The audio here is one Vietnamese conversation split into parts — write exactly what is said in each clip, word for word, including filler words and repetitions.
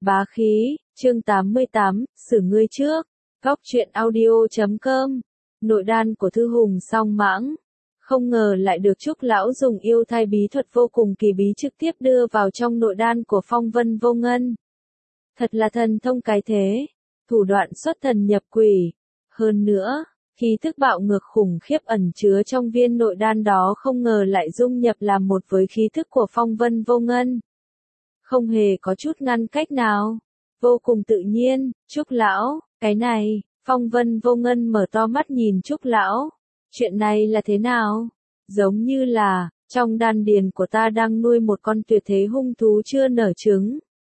Bá khí, chương tám mươi tám, xử ngươi trước. Góc truyện audio chấm com. Nội đan của Thư Hùng Song Mãng. Không ngờ lại được Trúc Lão dùng yêu thai bí thuật vô cùng kỳ bí trực tiếp đưa vào trong nội đan của Phong Vân Vô Ngân. Thật là thần thông cái thế, thủ đoạn xuất thần nhập quỷ. Hơn nữa, khí thức bạo ngược khủng khiếp ẩn chứa trong viên nội đan đó không ngờ lại dung nhập làm một với khí thức của Phong Vân Vô Ngân. Không hề có chút ngăn cách nào, vô cùng tự nhiên. Trúc Lão, cái này, Phong Vân Vô Ngân mở to mắt nhìn Trúc Lão. Chuyện này là thế nào? Giống như là, trong đan điền của ta đang nuôi một con tuyệt thế hung thú chưa nở trứng.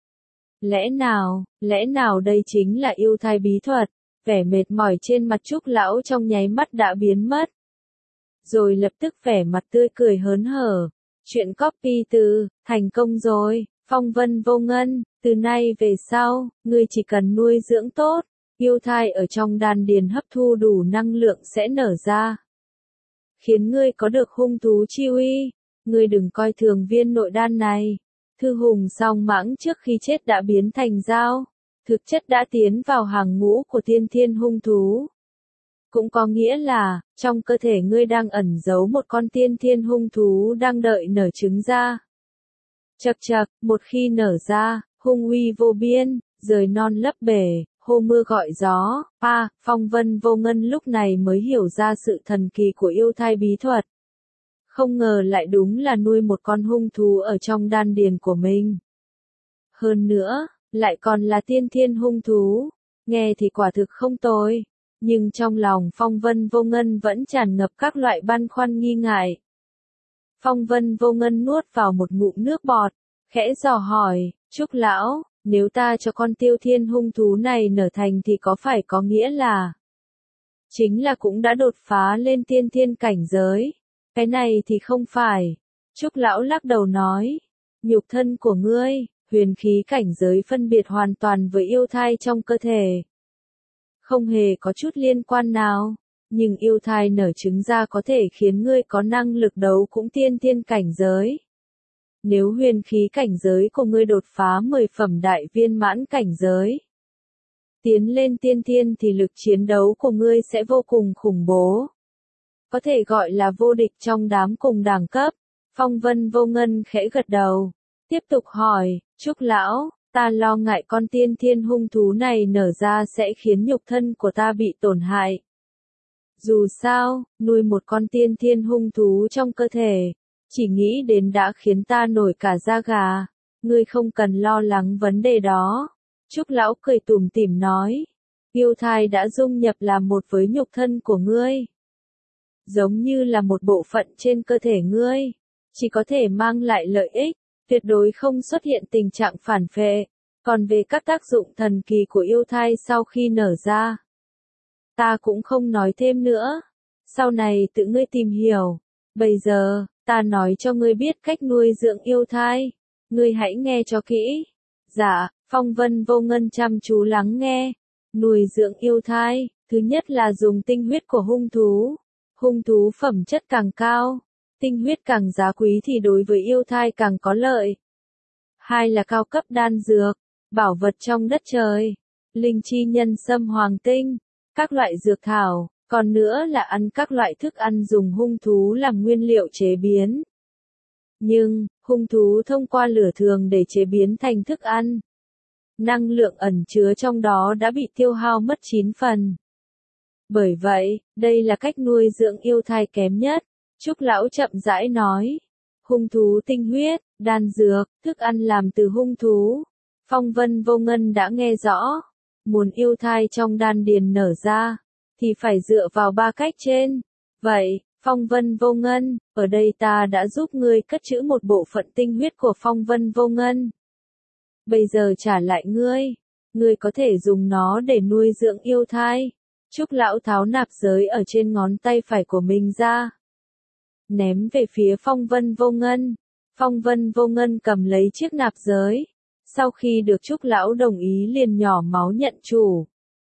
Lẽ nào, lẽ nào đây chính là yêu thai bí thuật? Vẻ mệt mỏi trên mặt Trúc Lão trong nháy mắt đã biến mất. Rồi lập tức vẻ mặt tươi cười hớn hở. Chuyện copy từ, thành công rồi, Phong Vân Vô Ngân, từ nay về sau, ngươi chỉ cần nuôi dưỡng tốt, yêu thai ở trong đan điền hấp thu đủ năng lượng sẽ nở ra. Khiến ngươi có được hung thú chi uy, ngươi đừng coi thường viên nội đan này. Thư Hùng Song Mãng trước khi chết đã biến thành dao, thực chất đã tiến vào hàng ngũ của tiên thiên hung thú. Cũng có nghĩa là, trong cơ thể ngươi đang ẩn giấu một con tiên thiên hung thú đang đợi nở trứng ra. Chậc chậc, một khi nở ra, hung uy vô biên, rời non lấp bể, hô mưa gọi gió. A, Phong Vân Vô Ngân lúc này mới hiểu ra sự thần kỳ của yêu thai bí thuật. Không ngờ lại đúng là nuôi một con hung thú ở trong đan điền của mình. Hơn nữa, lại còn là tiên thiên hung thú. Nghe thì quả thực không tồi. Nhưng trong lòng Phong Vân Vô Ngân vẫn tràn ngập các loại băn khoăn nghi ngại. Phong Vân Vô Ngân nuốt vào một ngụm nước bọt, khẽ dò hỏi, Trúc Lão, nếu ta cho con tiêu thiên hung thú này nở thành thì có phải có nghĩa là chính là cũng đã đột phá lên tiên thiên cảnh giới? Cái này thì không phải. Trúc Lão lắc đầu nói, nhục thân của ngươi, huyền khí cảnh giới phân biệt hoàn toàn với yêu thai trong cơ thể. Không hề có chút liên quan nào, nhưng yêu thai nở trứng ra có thể khiến ngươi có năng lực đấu cũng tiên thiên cảnh giới. Nếu huyền khí cảnh giới của ngươi đột phá mười phẩm đại viên mãn cảnh giới, tiến lên tiên thiên thì lực chiến đấu của ngươi sẽ vô cùng khủng bố. Có thể gọi là vô địch trong đám cùng đẳng cấp. Phong Vân Vô Ngân khẽ gật đầu, tiếp tục hỏi, Trúc Lão, ta lo ngại con tiên thiên hung thú này nở ra sẽ khiến nhục thân của ta bị tổn hại. Dù sao, nuôi một con tiên thiên hung thú trong cơ thể, chỉ nghĩ đến đã khiến ta nổi cả da gà. Ngươi không cần lo lắng vấn đề đó. Trúc Lão cười tủm tỉm nói, yêu thai đã dung nhập làm một với nhục thân của ngươi. Giống như là một bộ phận trên cơ thể ngươi, chỉ có thể mang lại lợi ích, tuyệt đối không xuất hiện tình trạng phản phệ. Còn về các tác dụng thần kỳ của yêu thai sau khi nở ra, ta cũng không nói thêm nữa. Sau này tự ngươi tìm hiểu. Bây giờ, ta nói cho ngươi biết cách nuôi dưỡng yêu thai. Ngươi hãy nghe cho kỹ. Dạ, Phong Vân Vô Ngân chăm chú lắng nghe. Nuôi dưỡng yêu thai, thứ nhất là dùng tinh huyết của hung thú. Hung thú phẩm chất càng cao, tinh huyết càng giá quý thì đối với yêu thai càng có lợi. Hai là cao cấp đan dược, bảo vật trong đất trời, linh chi nhân sâm hoàng tinh, các loại dược thảo, còn nữa là ăn các loại thức ăn dùng hung thú làm nguyên liệu chế biến. Nhưng, hung thú thông qua lửa thường để chế biến thành thức ăn. Năng lượng ẩn chứa trong đó đã bị tiêu hao mất chín phần. Bởi vậy, đây là cách nuôi dưỡng yêu thai kém nhất. Trúc Lão chậm rãi nói, hung thú tinh huyết, đan dược, thức ăn làm từ hung thú. Phong Vân Vô Ngân đã nghe rõ, muốn yêu thai trong đan điền nở ra, thì phải dựa vào ba cách trên. Vậy, Phong Vân Vô Ngân, ở đây ta đã giúp ngươi cất trữ một bộ phận tinh huyết của Phong Vân Vô Ngân. Bây giờ trả lại ngươi, ngươi có thể dùng nó để nuôi dưỡng yêu thai. Trúc Lão tháo nạp giới ở trên ngón tay phải của mình ra, ném về phía Phong Vân Vô Ngân. Phong Vân Vô Ngân cầm lấy chiếc nạp giới. Sau khi được Trúc Lão đồng ý liền nhỏ máu nhận chủ.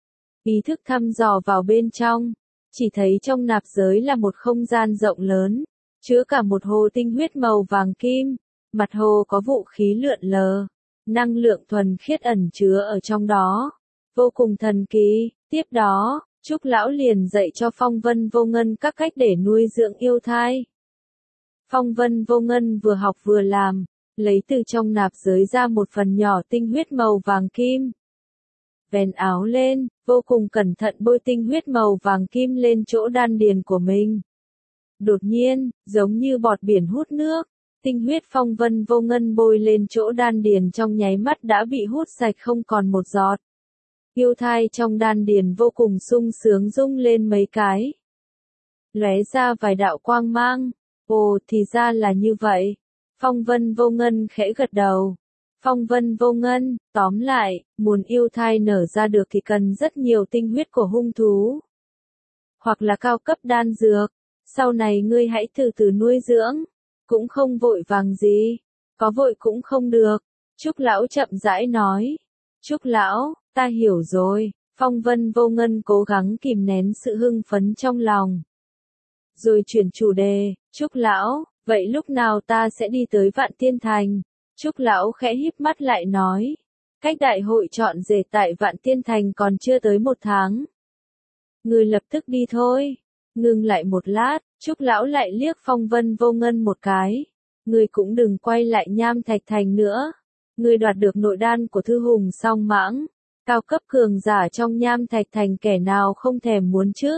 Ý thức thăm dò vào bên trong, chỉ thấy trong nạp giới là một không gian rộng lớn, chứa cả một hồ tinh huyết màu vàng kim. Mặt hồ có vũ khí lượn lờ, năng lượng thuần khiết ẩn chứa ở trong đó, vô cùng thần kỳ. Tiếp đó, Trúc Lão liền dạy cho Phong Vân Vô Ngân các cách để nuôi dưỡng yêu thai. Phong Vân Vô Ngân vừa học vừa làm, lấy từ trong nạp giới ra một phần nhỏ tinh huyết màu vàng kim. Vén áo lên, vô cùng cẩn thận bôi tinh huyết màu vàng kim lên chỗ đan điền của mình. Đột nhiên, giống như bọt biển hút nước, tinh huyết Phong Vân Vô Ngân bôi lên chỗ đan điền trong nháy mắt đã bị hút sạch không còn một giọt. Yêu thai trong đan điền vô cùng sung sướng rung lên mấy cái. Lóe ra vài đạo quang mang. Ồ, thì ra là như vậy. Phong Vân Vô Ngân khẽ gật đầu. Phong Vân Vô Ngân, tóm lại, muốn yêu thai nở ra được thì cần rất nhiều tinh huyết của hung thú. Hoặc là cao cấp đan dược. Sau này ngươi hãy từ từ nuôi dưỡng. Cũng không vội vàng gì. Có vội cũng không được. Trúc Lão chậm rãi nói. Trúc Lão, ta hiểu rồi. Phong Vân Vô Ngân cố gắng kìm nén sự hưng phấn trong lòng. Rồi chuyển chủ đề. Trúc Lão, vậy lúc nào ta sẽ đi tới Vạn Tiên Thành? Trúc Lão khẽ híp mắt lại nói. Cách đại hội chọn rể tại Vạn Tiên Thành còn chưa tới một tháng. Ngươi lập tức đi thôi. Ngừng lại một lát, Trúc Lão lại liếc Phong Vân Vô Ngân một cái. Ngươi cũng đừng quay lại Nham Thạch Thành nữa. Ngươi đoạt được nội đan của Thư Hùng Song Mãng. Cao cấp cường giả trong Nham Thạch Thành kẻ nào không thèm muốn chứ.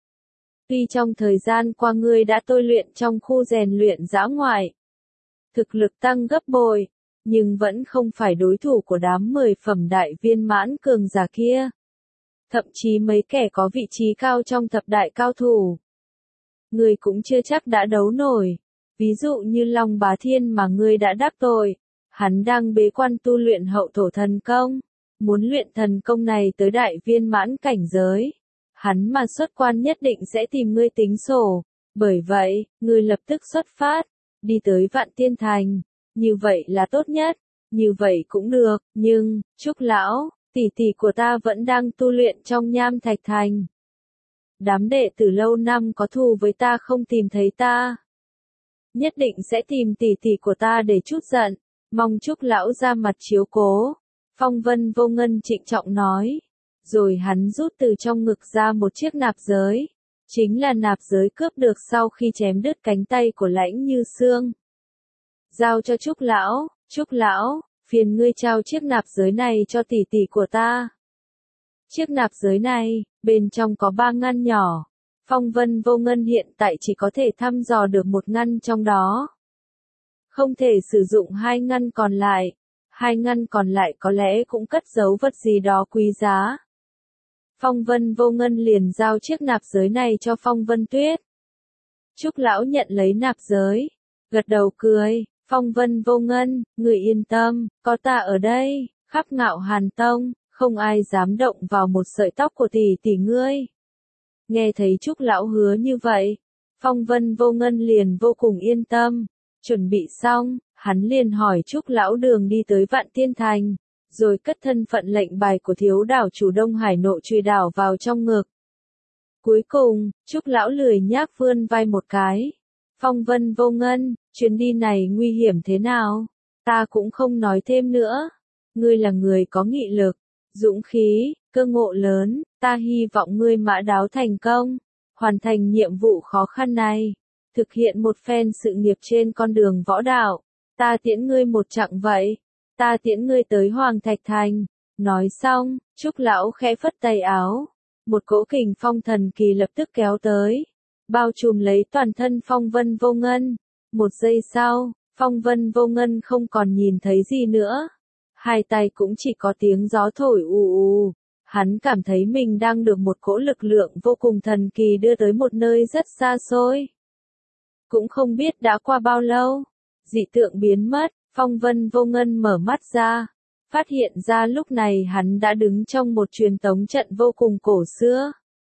Tuy trong thời gian qua ngươi đã tôi luyện trong khu rèn luyện dã ngoại. Thực lực tăng gấp bội, nhưng vẫn không phải đối thủ của đám mười phẩm đại viên mãn cường giả kia. Thậm chí mấy kẻ có vị trí cao trong thập đại cao thủ. Ngươi cũng chưa chắc đã đấu nổi. Ví dụ như Long Bá Thiên mà ngươi đã đắc tội. Hắn đang bế quan tu luyện hậu thổ thần công. Muốn luyện thần công này tới đại viên mãn cảnh giới. Hắn mà xuất quan nhất định sẽ tìm ngươi tính sổ. Bởi vậy, ngươi lập tức xuất phát. Đi tới Vạn Tiên Thành. Như vậy là tốt nhất. Như vậy cũng được. Nhưng, Trúc Lão, tỷ tỷ của ta vẫn đang tu luyện trong Nham Thạch Thành. Đám đệ tử lâu năm có thù với ta không tìm thấy ta. Nhất định sẽ tìm tỷ tỷ của ta để trút giận. Mong Trúc Lão ra mặt chiếu cố. Phong Vân Vô Ngân trịnh trọng nói. Rồi hắn rút từ trong ngực ra một chiếc nạp giới. Chính là nạp giới cướp được sau khi chém đứt cánh tay của Lãnh Như Sương. Giao cho Trúc Lão. Trúc Lão, phiền ngươi trao chiếc nạp giới này cho tỷ tỷ của ta. Chiếc nạp giới này, bên trong có ba ngăn nhỏ. Phong Vân Vô Ngân hiện tại chỉ có thể thăm dò được một ngăn trong đó. Không thể sử dụng hai ngăn còn lại. Hai ngăn còn lại có lẽ cũng cất giấu vật gì đó quý giá. Phong Vân Vô Ngân liền giao chiếc nạp giới này cho Phong Vân Tuyết. Trúc Lão nhận lấy nạp giới. Gật đầu cười. Phong Vân Vô Ngân, người yên tâm, có ta ở đây, khắp Ngạo Hàn Tông, không ai dám động vào một sợi tóc của tỷ tỷ ngươi. Nghe thấy Trúc Lão hứa như vậy, Phong Vân Vô Ngân liền vô cùng yên tâm. Chuẩn bị xong, hắn liền hỏi Trúc Lão đường đi tới Vạn Tiên Thành, rồi cất thân phận lệnh bài của thiếu đảo chủ Đông Hải Nội Truy đảo vào trong ngực. Cuối cùng, Trúc Lão lười nhác vươn vai một cái. Phong Vân Vô Ngân, chuyến đi này nguy hiểm thế nào? Ta cũng không nói thêm nữa. Ngươi là người có nghị lực, dũng khí, cơ ngộ lớn, ta hy vọng ngươi mã đáo thành công, hoàn thành nhiệm vụ khó khăn này, thực hiện một phen sự nghiệp trên con đường võ đạo. Ta tiễn ngươi một chặng vậy, ta tiễn ngươi tới Hoàng Thạch Thành. Nói xong, Trúc Lão khẽ phất tay áo, một cỗ kình phong thần kỳ lập tức kéo tới, bao trùm lấy toàn thân Phong Vân Vô Ngân. Một giây sau, Phong Vân Vô Ngân không còn nhìn thấy gì nữa. Hai tay cũng chỉ có tiếng gió thổi ù ù. Hắn cảm thấy mình đang được một cỗ lực lượng vô cùng thần kỳ đưa tới một nơi rất xa xôi. Cũng không biết đã qua bao lâu, dị tượng biến mất, Phong Vân Vô Ngân mở mắt ra. Phát hiện ra lúc này hắn đã đứng trong một truyền tống trận vô cùng cổ xưa.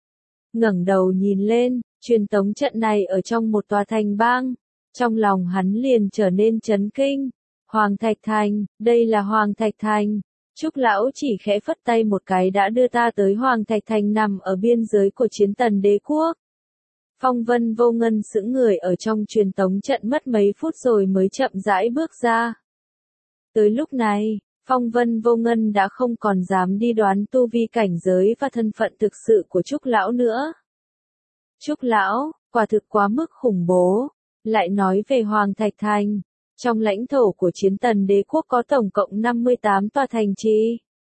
Ngẩng đầu nhìn lên, truyền tống trận này ở trong một tòa thành bang. Trong lòng hắn liền trở nên chấn kinh. Hoàng Thạch Thành, đây là Hoàng Thạch Thành. Trúc Lão chỉ khẽ phất tay một cái đã đưa ta tới Hoàng Thạch Thành nằm ở biên giới của Chiến Tần Đế Quốc. Phong Vân Vô Ngân sững người ở trong truyền tống trận mất mấy phút rồi mới chậm rãi bước ra. Tới lúc này, Phong Vân Vô Ngân đã không còn dám đi đoán tu vi cảnh giới và thân phận thực sự của Trúc Lão nữa. Trúc Lão, quả thực quá mức khủng bố. Lại nói về Hoàng Thạch Thành. Trong lãnh thổ của Chiến Tần Đế Quốc có tổng cộng năm mươi tám tòa thành trì.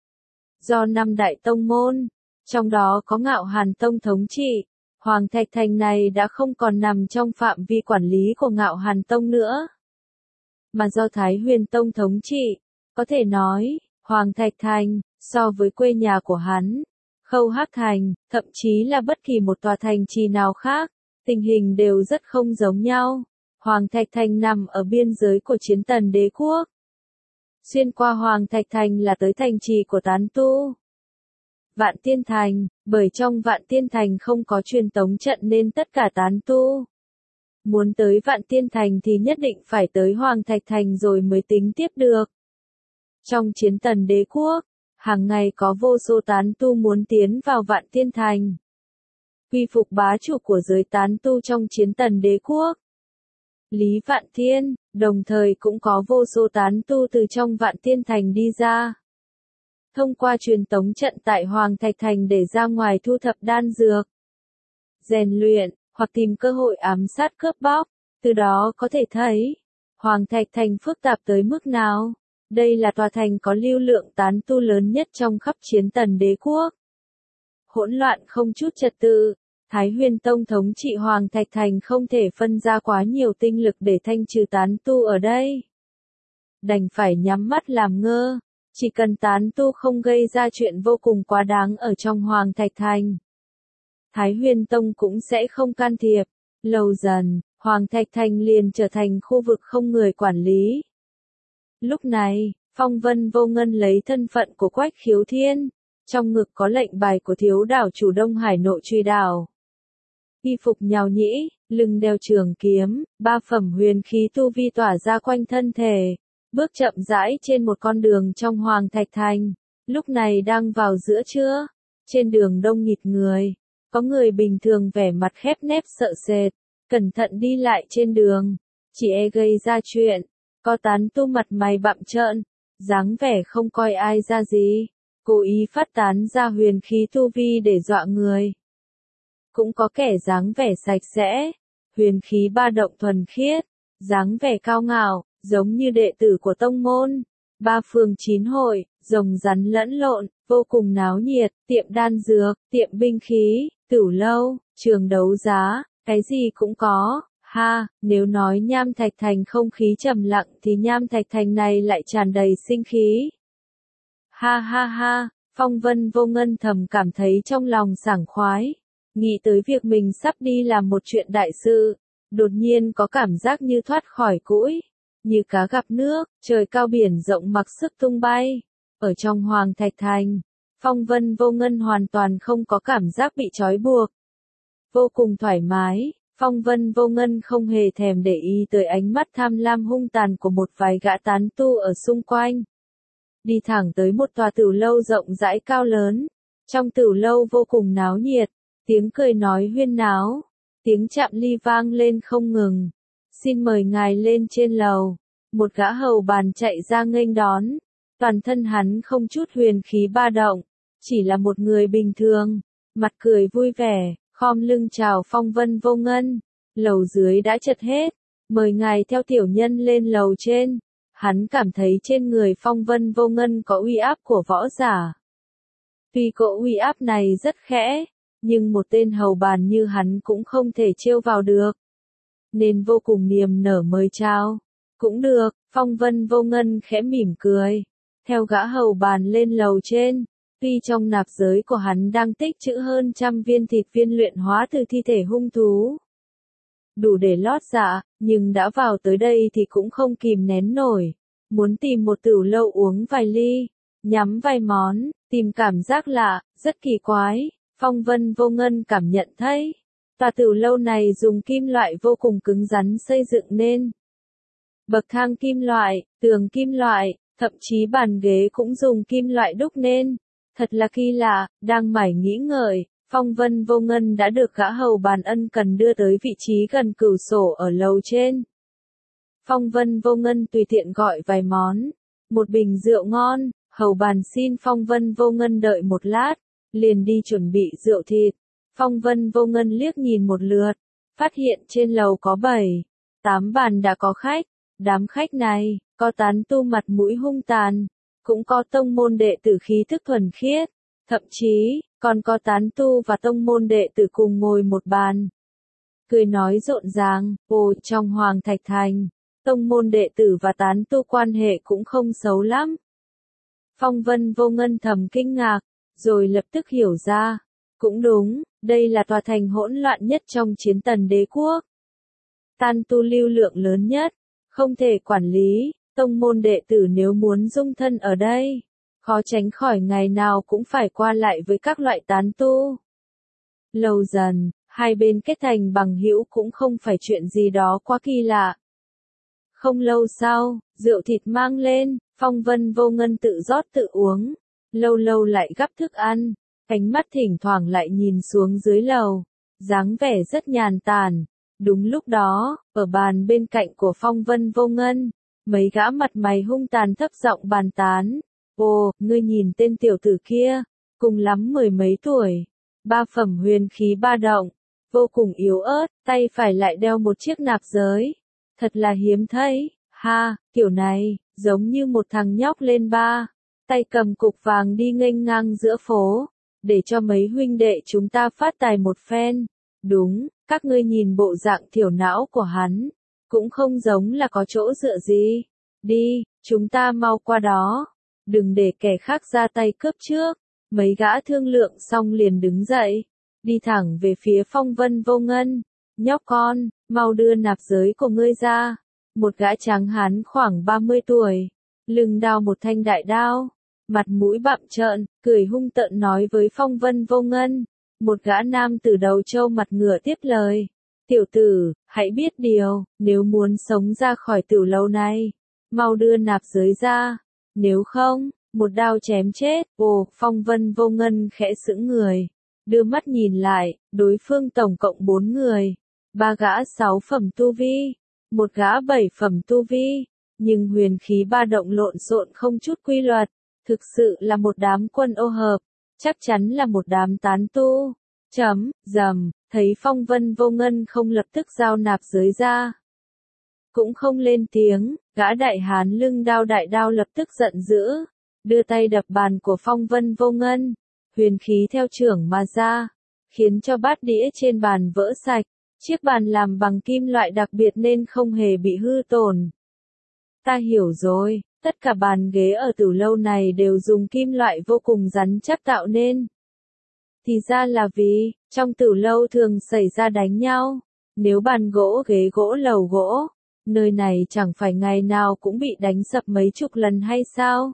Do năm đại tông môn, trong đó có Ngạo Hàn Tông thống trị, Hoàng Thạch Thành này đã không còn nằm trong phạm vi quản lý của Ngạo Hàn Tông nữa, mà do Thái Huyền Tông thống trị. Có thể nói, Hoàng Thạch Thành, so với quê nhà của hắn, Khâu Hắc Thành, thậm chí là bất kỳ một tòa thành trì nào khác, tình hình đều rất không giống nhau. Hoàng Thạch Thành nằm ở biên giới của Chiến Tần Đế Quốc. Xuyên qua Hoàng Thạch Thành là tới thành trì của tán tu Vạn Tiên Thành, bởi trong Vạn Tiên Thành không có truyền tống trận nên tất cả tán tu muốn tới Vạn Tiên Thành thì nhất định phải tới Hoàng Thạch Thành rồi mới tính tiếp được. Trong Chiến Tần Đế Quốc, hàng ngày có vô số tán tu muốn tiến vào Vạn Tiên Thành, quy phục bá chủ của giới tán tu trong Chiến Tần Đế Quốc, Lý Vạn Thiên. Đồng thời cũng có vô số tán tu từ trong Vạn Tiên Thành đi ra, thông qua truyền tống trận tại Hoàng Thạch Thành để ra ngoài thu thập đan dược, rèn luyện, hoặc tìm cơ hội ám sát cướp bóc. Từ đó có thể thấy, Hoàng Thạch Thành phức tạp tới mức nào. Đây là tòa thành có lưu lượng tán tu lớn nhất trong khắp Chiến Tần Đế Quốc. Hỗn loạn không chút trật tự, Thái Huyền Tông thống trị Hoàng Thạch Thành không thể phân ra quá nhiều tinh lực để thanh trừ tán tu ở đây. Đành phải nhắm mắt làm ngơ, chỉ cần tán tu không gây ra chuyện vô cùng quá đáng ở trong Hoàng Thạch Thành, Thái Huyền Tông cũng sẽ không can thiệp. Lâu dần, Hoàng Thạch Thành liền trở thành khu vực không người quản lý. Lúc này, Phong Vân Vô Ngân lấy thân phận của Quách Khiếu Thiên, trong ngực có lệnh bài của thiếu đảo chủ Đông Hải Nội Truy Đảo. Y phục nhào nhĩ, lưng đeo trường kiếm, ba phẩm huyền khí tu vi tỏa ra quanh thân thể, bước chậm rãi trên một con đường trong Hoàng Thạch Thành. Lúc này đang vào giữa trưa, trên đường đông nghịt người, có người bình thường vẻ mặt khép nép sợ sệt, cẩn thận đi lại trên đường, chỉ e gây ra chuyện. Có tán tu mặt mày bặm trợn, dáng vẻ không coi ai ra gì, cố ý phát tán ra huyền khí tu vi để dọa người. Cũng có kẻ dáng vẻ sạch sẽ, huyền khí ba động thuần khiết, dáng vẻ cao ngạo, giống như đệ tử của tông môn. Ba phường chín hội, rồng rắn lẫn lộn, vô cùng náo nhiệt, tiệm đan dược, tiệm binh khí, tửu lâu, trường đấu giá, cái gì cũng có. Ha, nếu nói Nham Thạch Thành không khí trầm lặng thì Nham Thạch Thành này lại tràn đầy sinh khí. Ha ha ha, Phong Vân Vô Ngân thầm cảm thấy trong lòng sảng khoái, nghĩ tới việc mình sắp đi làm một chuyện đại sự, đột nhiên có cảm giác như thoát khỏi cũi, như cá gặp nước, trời cao biển rộng mặc sức tung bay. Ở trong Hoàng Thạch Thành, Phong Vân Vô Ngân hoàn toàn không có cảm giác bị trói buộc, vô cùng thoải mái. Phong Vân Vô Ngân không hề thèm để ý tới ánh mắt tham lam hung tàn của một vài gã tán tu ở xung quanh. Đi thẳng tới một tòa tửu lâu rộng rãi cao lớn. Trong tửu lâu vô cùng náo nhiệt, tiếng cười nói huyên náo, tiếng chạm ly vang lên không ngừng. Xin mời ngài lên trên lầu. Một gã hầu bàn chạy ra nghênh đón. Toàn thân hắn không chút huyền khí ba động, chỉ là một người bình thường, mặt cười vui vẻ. Khom lưng chào Phong Vân Vô Ngân, lầu dưới đã chật hết, mời ngài theo tiểu nhân lên lầu trên. Hắn cảm thấy trên người Phong Vân Vô Ngân có uy áp của võ giả. Tuy cỗ uy áp này rất khẽ, nhưng một tên hầu bàn như hắn cũng không thể trêu vào được, nên vô cùng niềm nở mời chào. Cũng được, Phong Vân Vô Ngân khẽ mỉm cười, theo gã hầu bàn lên lầu trên. Tuy trong nạp giới của hắn đang tích trữ hơn trăm viên thịt viên luyện hóa từ thi thể hung thú, đủ để lót dạ, nhưng đã vào tới đây thì cũng không kìm nén nổi, muốn tìm một tửu lâu uống vài ly, nhắm vài món, tìm cảm giác lạ, rất kỳ quái. Phong Vân Vô Ngân cảm nhận thấy, tòa tửu lâu này dùng kim loại vô cùng cứng rắn xây dựng nên. Bậc thang kim loại, tường kim loại, thậm chí bàn ghế cũng dùng kim loại đúc nên. Thật là kỳ lạ. Đang mải nghĩ ngợi, Phong Vân Vô Ngân đã được gã hầu bàn ân cần đưa tới vị trí gần cửu sổ ở lầu trên. Phong Vân Vô Ngân tùy tiện gọi vài món, một bình rượu ngon, hầu bàn xin Phong Vân Vô Ngân đợi một lát, liền đi chuẩn bị rượu thịt. Phong Vân Vô Ngân liếc nhìn một lượt, phát hiện trên lầu có bảy, tám bàn đã có khách, đám khách này, có tán tu mặt mũi hung tàn, cũng có tông môn đệ tử khí thức thuần khiết, thậm chí, còn có tán tu và tông môn đệ tử cùng ngồi một bàn. Cười nói rộn ràng, ồ trong Hoàng Thạch Thành, tông môn đệ tử và tán tu quan hệ cũng không xấu lắm. Phong Vân Vô Ngân thầm kinh ngạc, rồi lập tức hiểu ra, cũng đúng, đây là tòa thành hỗn loạn nhất trong Chiến Tần Đế quốc. Tán tu lưu lượng lớn nhất, không thể quản lý, tông môn đệ tử nếu muốn dung thân ở đây, khó tránh khỏi ngày nào cũng phải qua lại với các loại tán tu. Lâu dần, hai bên kết thành bằng hữu cũng không phải chuyện gì đó quá kỳ lạ. Không lâu sau, rượu thịt mang lên, Phong Vân Vô Ngân tự rót tự uống, lâu lâu lại gắp thức ăn, ánh mắt thỉnh thoảng lại nhìn xuống dưới lầu, dáng vẻ rất nhàn tản. Đúng lúc đó, ở bàn bên cạnh của Phong Vân Vô Ngân, mấy gã mặt mày hung tàn thấp giọng bàn tán. Ồ, ngươi nhìn tên tiểu tử kia, cùng lắm mười mấy tuổi, ba phẩm huyền khí ba động, vô cùng yếu ớt, tay phải lại đeo một chiếc nạp giới. Thật là hiếm thấy, ha, kiểu này, giống như một thằng nhóc lên ba, tay cầm cục vàng đi nghênh ngang giữa phố, để cho mấy huynh đệ chúng ta phát tài một phen. Đúng, các ngươi nhìn bộ dạng thiểu não của hắn, cũng không giống là có chỗ dựa gì. Đi, chúng ta mau qua đó, đừng để kẻ khác ra tay cướp trước. Mấy gã thương lượng xong liền đứng dậy, đi thẳng về phía Phong Vân Vô Ngân. Nhóc con, mau đưa nạp giới của ngươi ra. Một gã tráng hán khoảng ba mươi tuổi, lưng đao một thanh đại đao, mặt mũi bặm trợn, cười hung tợn nói với Phong Vân Vô Ngân. Một gã nam từ đầu trâu mặt ngựa tiếp lời. Tiểu tử, hãy biết điều, nếu muốn sống ra khỏi tiểu lâu này, mau đưa nạp giới ra. Nếu không, một đao chém chết. Ồ, Phong Vân Vô Ngân khẽ sững người, đưa mắt nhìn lại, đối phương tổng cộng bốn người. Ba gã sáu phẩm tu vi, một gã bảy phẩm tu vi, nhưng huyền khí ba động lộn xộn không chút quy luật, thực sự là một đám quân ô hợp, chắc chắn là một đám tán tu. Chấm, dầm, thấy Phong Vân Vô Ngân không lập tức giao nạp giới ra, cũng không lên tiếng, gã đại hán lưng đao đại đao lập tức giận dữ, đưa tay đập bàn của Phong Vân Vô Ngân, huyền khí theo chưởng mà ra, khiến cho bát đĩa trên bàn vỡ sạch. Chiếc bàn làm bằng kim loại đặc biệt nên không hề bị hư tổn. Ta hiểu rồi, tất cả bàn ghế ở tử lâu này đều dùng kim loại vô cùng rắn chắc tạo nên. Thì ra là vì, trong tử lâu thường xảy ra đánh nhau. Nếu bàn gỗ ghế gỗ lầu gỗ, nơi này chẳng phải ngày nào cũng bị đánh sập mấy chục lần hay sao?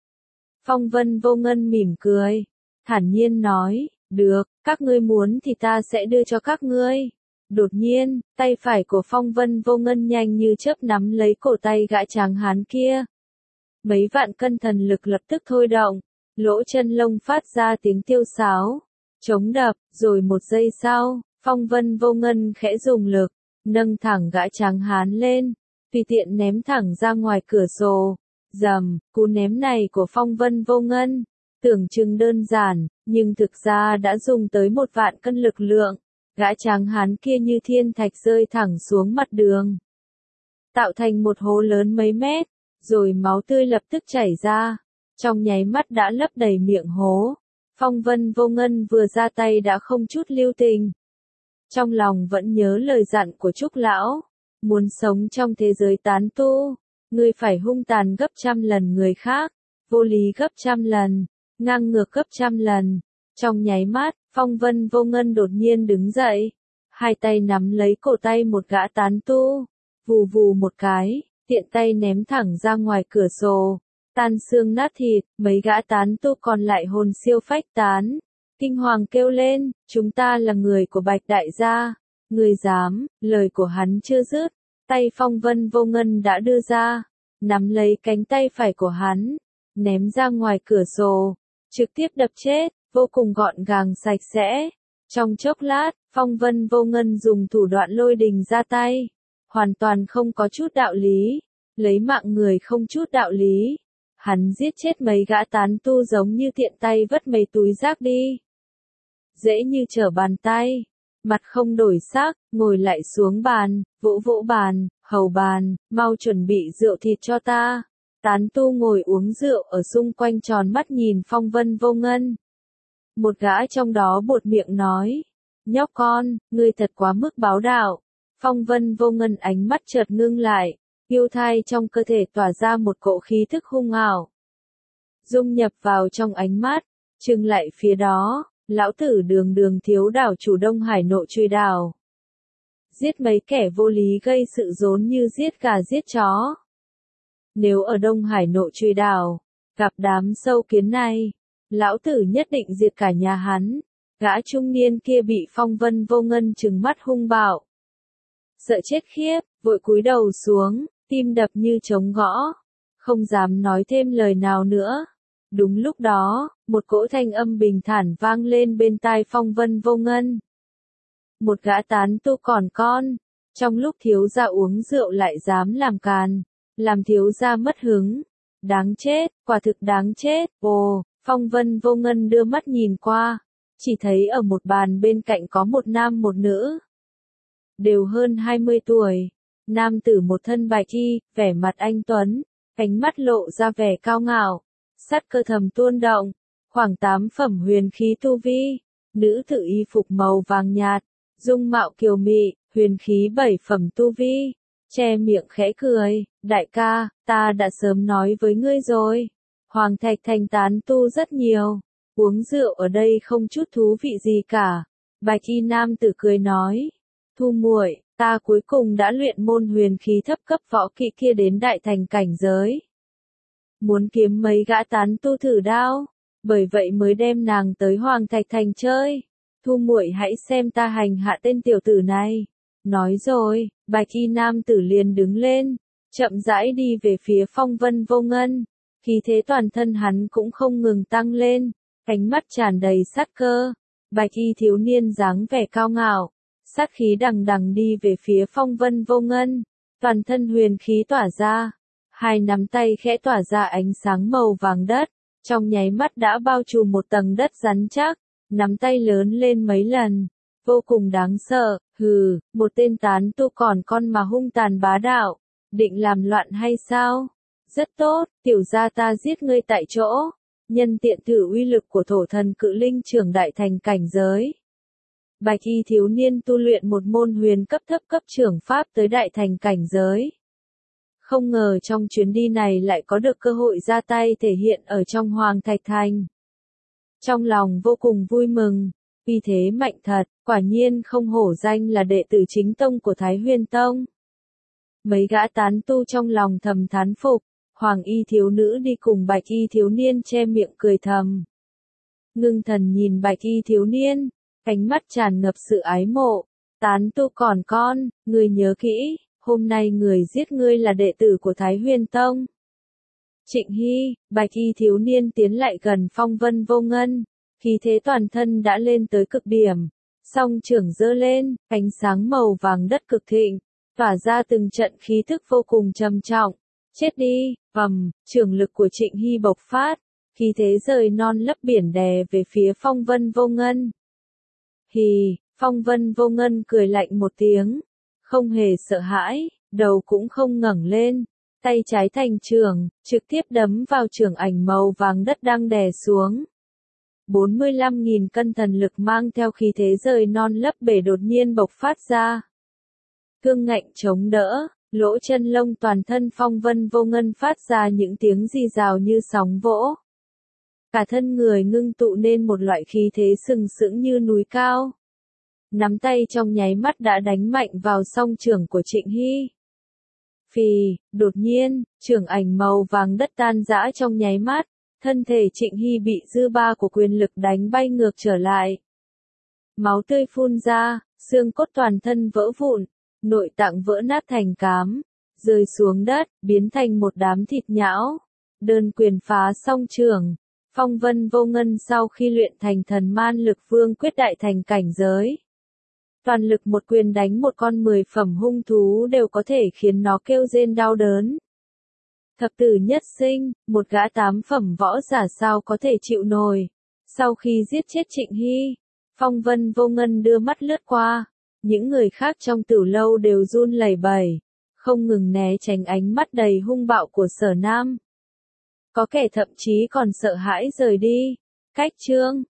Phong Vân Vô Ngân mỉm cười, thản nhiên nói, được, các ngươi muốn thì ta sẽ đưa cho các ngươi. Đột nhiên, tay phải của Phong Vân Vô Ngân nhanh như chớp nắm lấy cổ tay gã tráng hán kia. Mấy vạn cân thần lực lập tức thôi động, lỗ chân lông phát ra tiếng tiêu sáo, chống đập, rồi một giây sau, Phong Vân Vô Ngân khẽ dùng lực, nâng thẳng gã tráng hán lên, tùy tiện ném thẳng ra ngoài cửa sổ. Dầm, cú ném này của Phong Vân Vô Ngân, tưởng chừng đơn giản, nhưng thực ra đã dùng tới một vạn cân lực lượng. Gã tráng hán kia như thiên thạch rơi thẳng xuống mặt đường, tạo thành một hố lớn mấy mét, rồi máu tươi lập tức chảy ra, trong nháy mắt đã lấp đầy miệng hố. Phong Vân Vô Ngân vừa ra tay đã không chút lưu tình. Trong lòng vẫn nhớ lời dặn của Trúc Lão, muốn sống trong thế giới tán tu, ngươi phải hung tàn gấp trăm lần người khác, vô lý gấp trăm lần, ngang ngược gấp trăm lần. Trong nháy mắt, Phong Vân Vô Ngân đột nhiên đứng dậy, hai tay nắm lấy cổ tay một gã tán tu, vù vù một cái, tiện tay ném thẳng ra ngoài cửa sổ, tan xương nát thịt. Mấy gã tán tu còn lại hồn siêu phách tán, kinh hoàng kêu lên, chúng ta là người của Bạch Đại gia, người dám. Lời của hắn chưa dứt, tay Phong Vân Vô Ngân đã đưa ra, nắm lấy cánh tay phải của hắn, ném ra ngoài cửa sổ, trực tiếp đập chết. Vô cùng gọn gàng sạch sẽ. Trong chốc lát, Phong Vân Vô Ngân dùng thủ đoạn lôi đình ra tay, hoàn toàn không có chút đạo lý, lấy mạng người không chút đạo lý. Hắn giết chết mấy gã tán tu giống như tiện tay vất mấy túi rác đi. Dễ như trở bàn tay, mặt không đổi sắc, ngồi lại xuống bàn, vỗ vỗ bàn, hầu bàn, mau chuẩn bị rượu thịt cho ta. Tán tu ngồi uống rượu ở xung quanh tròn mắt nhìn Phong Vân Vô Ngân. Một gã trong đó buột miệng nói, nhóc con, ngươi thật quá mức bá đạo. Phong Vân Vô Ngân ánh mắt chợt ngưng lại, yêu thai trong cơ thể tỏa ra một cỗ khí thức hung ảo. Dung nhập vào trong ánh mắt, trừng lại phía đó, lão tử đường đường thiếu đảo chủ Đông Hải Nội Truy Đảo. Giết mấy kẻ vô lý gây sự rốn như giết gà giết chó. Nếu ở Đông Hải Nội Truy Đảo, gặp đám sâu kiến này, lão tử nhất định diệt cả nhà hắn. Gã trung niên kia bị Phong Vân Vô Ngân trừng mắt hung bạo. Sợ chết khiếp, vội cúi đầu xuống, tim đập như trống gõ. Không dám nói thêm lời nào nữa. Đúng lúc đó, một cỗ thanh âm bình thản vang lên bên tai Phong Vân Vô Ngân. Một gã tán tu còn con, trong lúc thiếu gia uống rượu lại dám làm càn, làm thiếu gia mất hứng. Đáng chết, quả thực đáng chết. Ồ, Phong Vân Vô Ngân đưa mắt nhìn qua, chỉ thấy ở một bàn bên cạnh có một nam một nữ. Đều hơn hai mươi tuổi, nam tử một thân bạch y, vẻ mặt anh tuấn, ánh mắt lộ ra vẻ cao ngạo, sát cơ thầm tuôn động, khoảng tám phẩm huyền khí tu vi, nữ tử y phục màu vàng nhạt, dung mạo kiều mị, huyền khí bảy phẩm tu vi, che miệng khẽ cười, đại ca, ta đã sớm nói với ngươi rồi, Hoàng Thạch Thành tán tu rất nhiều, uống rượu ở đây không chút thú vị gì cả. Bạch y nam tử cười nói, Thu muội, ta cuối cùng đã luyện môn huyền khí thấp cấp võ kỹ kia đến đại thành cảnh giới. Muốn kiếm mấy gã tán tu thử đao, bởi vậy mới đem nàng tới Hoàng Thạch Thành chơi. Thu muội hãy xem ta hành hạ tên tiểu tử này. Nói rồi, bạch y nam tử liền đứng lên, chậm rãi đi về phía Phong Vân Vô Ngân. Khí thế toàn thân hắn cũng không ngừng tăng lên, ánh mắt tràn đầy sát cơ. Bạch y thiếu niên dáng vẻ cao ngạo, sát khí đằng đằng đi về phía Phong Vân Vô Ngân, toàn thân huyền khí tỏa ra, hai nắm tay khẽ tỏa ra ánh sáng màu vàng đất, trong nháy mắt đã bao trùm một tầng đất rắn chắc, nắm tay lớn lên mấy lần, vô cùng đáng sợ. Hừ, một tên tán tu còn con mà hung tàn bá đạo, định làm loạn hay sao? Rất tốt, tiểu gia ta giết ngươi tại chỗ, nhân tiện thử uy lực của thổ thần cự linh trưởng đại thành cảnh giới. Bạch y thiếu niên tu luyện một môn huyền cấp thấp cấp trưởng pháp tới đại thành cảnh giới. Không ngờ trong chuyến đi này lại có được cơ hội ra tay thể hiện ở trong Hoàng Thạch Thành. Trong lòng vô cùng vui mừng, vì thế mạnh thật, quả nhiên không hổ danh là đệ tử chính tông của Thái Huyền Tông. Mấy gã tán tu trong lòng thầm thán phục, Hoàng y thiếu nữ đi cùng bạch y thiếu niên che miệng cười thầm. Ngưng thần nhìn bạch y thiếu niên, ánh mắt tràn ngập sự ái mộ. Tán tu còn con, ngươi nhớ kỹ, hôm nay người giết ngươi là đệ tử của Thái Huyền Tông. Trịnh Hy, bạch y thiếu niên tiến lại gần Phong Vân Vô Ngân, khí thế toàn thân đã lên tới cực điểm, song trưởng giơ lên, ánh sáng màu vàng đất cực thịnh, tỏa ra từng trận khí thức vô cùng trầm trọng. Chết đi, vầm, trường lực của Trịnh Hy bộc phát, khí thế rời non lấp biển đè về phía Phong Vân Vô Ngân. Hì, Phong Vân Vô Ngân cười lạnh một tiếng, không hề sợ hãi, đầu cũng không ngẩng lên, tay trái thành trường, trực tiếp đấm vào trường ảnh màu vàng đất đang đè xuống. bốn mươi lăm nghìn cân thần lực mang theo khí thế rời non lấp bể đột nhiên bộc phát ra. Cương ngạnh chống đỡ, lỗ chân lông toàn thân Phong Vân Vô Ngân phát ra những tiếng rì rào như sóng vỗ. Cả thân người ngưng tụ nên một loại khí thế sừng sững như núi cao. Nắm tay trong nháy mắt đã đánh mạnh vào song trưởng của Trịnh Hy. Phì, đột nhiên, trưởng ảnh màu vàng đất tan rã trong nháy mắt, thân thể Trịnh Hy bị dư ba của quyền lực đánh bay ngược trở lại. Máu tươi phun ra, xương cốt toàn thân vỡ vụn, nội tạng vỡ nát thành cám, rơi xuống đất, biến thành một đám thịt nhão. Đơn quyền phá song trưởng, Phong Vân Vô Ngân sau khi luyện thành thần man lực vương quyết đại thành cảnh giới. Toàn lực một quyền đánh một con mười phẩm hung thú đều có thể khiến nó kêu rên đau đớn. Thập tử nhất sinh, một gã tám phẩm võ giả sao có thể chịu nổi. Sau khi giết chết Trịnh Hy, Phong Vân Vô Ngân đưa mắt lướt qua, những người khác trong Tử Lâu đều run lẩy bẩy, không ngừng né tránh ánh mắt đầy hung bạo của Sở Nam. Có kẻ thậm chí còn sợ hãi rời đi. Cách chương